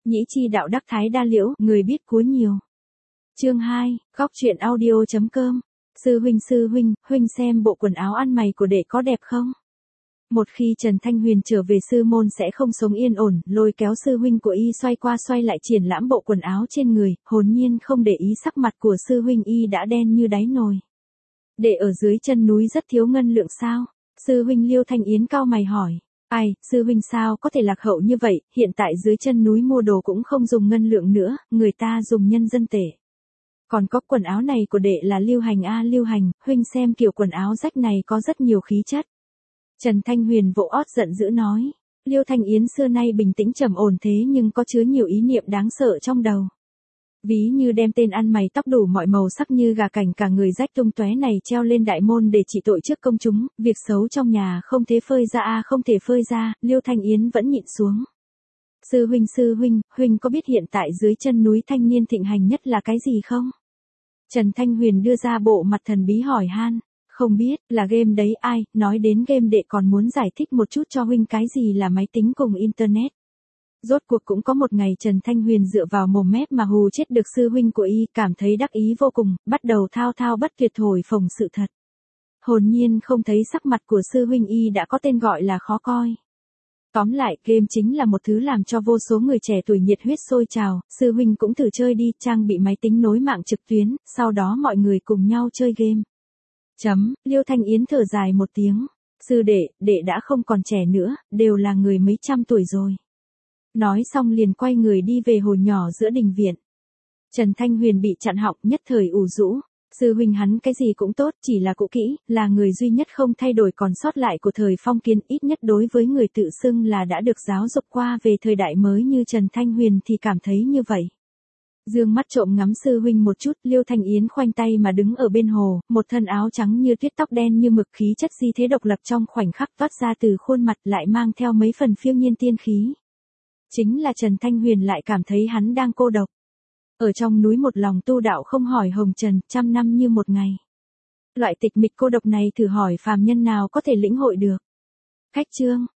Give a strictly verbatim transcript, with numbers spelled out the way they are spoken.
Nhĩ chi đạo đắc thái đa liễu, người biết cúa nhiều. Chương hai, góc truyện audio chấm com. Sư huynh sư huynh, huynh xem bộ quần áo ăn mày của đệ có đẹp không? Một khi Trần Thanh Huyền trở về sư môn sẽ không sống yên ổn, lôi kéo sư huynh của y xoay qua xoay lại triển lãm bộ quần áo trên người, hồn nhiên không để ý sắc mặt của sư huynh y đã đen như đáy nồi. Đệ ở dưới chân núi rất thiếu ngân lượng sao? Sư huynh Liêu Thanh Yến cau mày hỏi. Ai, sư huynh sao có thể lạc hậu như vậy, hiện tại dưới chân núi mua đồ cũng không dùng ngân lượng nữa, người ta dùng nhân dân tệ. Còn có quần áo này của đệ là lưu hành a lưu hành, huynh xem kiểu quần áo rách này có rất nhiều khí chất. Trần Thanh Huyền vỗ ót giận dữ nói. Liêu Thanh Yến xưa nay bình tĩnh trầm ổn thế nhưng có chứa nhiều ý niệm đáng sợ trong đầu. Ví như đem tên ăn mày tóc đủ mọi màu sắc như gà cảnh cả người rách tung tóe này treo lên đại môn để trị tội trước công chúng, việc xấu trong nhà không thể phơi ra a không thể phơi ra, Liêu Thanh Yến vẫn nhịn xuống. Sư huynh sư huynh, huynh có biết hiện tại dưới chân núi thanh niên thịnh hành nhất là cái gì không? Trần Thanh Huyền đưa ra bộ mặt thần bí hỏi han. Không biết, là game đấy ai, nói đến game đệ còn muốn giải thích một chút cho huynh cái gì là máy tính cùng internet. Rốt cuộc cũng có một ngày Trần Thanh Huyền dựa vào mồm mép mà hù chết được sư huynh của y, cảm thấy đắc ý vô cùng, bắt đầu thao thao bất tuyệt thổi phồng sự thật. Hồn nhiên không thấy sắc mặt của sư huynh y đã có tên gọi là khó coi. Tóm lại, game chính là một thứ làm cho vô số người trẻ tuổi nhiệt huyết sôi trào, sư huynh cũng thử chơi đi, trang bị máy tính nối mạng trực tuyến, sau đó mọi người cùng nhau chơi game. Chấm, Liêu Thanh Yến thở dài một tiếng. Sư đệ, đệ đã không còn trẻ nữa, đều là người mấy trăm tuổi rồi. Nói xong liền quay người đi về hồi nhỏ giữa đình viện. Trần Thanh Huyền bị chặn họng nhất thời ủ rũ. Sư huynh hắn cái gì cũng tốt, chỉ là cũ kỹ, là người duy nhất không thay đổi còn sót lại của thời phong kiến, ít nhất đối với người tự xưng là đã được giáo dục qua về thời đại mới như Trần Thanh Huyền thì cảm thấy như vậy. Dương mắt trộm ngắm sư huynh một chút, Liêu Thanh Yến khoanh tay mà đứng ở bên hồ, một thân áo trắng như tuyết tóc đen như mực khí chất di thế độc lập trong khoảnh khắc toát ra từ khuôn mặt lại mang theo mấy phần phiêu nhiên tiên khí. Chính là Trần Thanh Huyền lại cảm thấy hắn đang cô độc. Ở trong núi một lòng tu đạo không hỏi hồng trần, trăm năm như một ngày. Loại tịch mịch cô độc này thử hỏi phàm nhân nào có thể lĩnh hội được. Khách chương,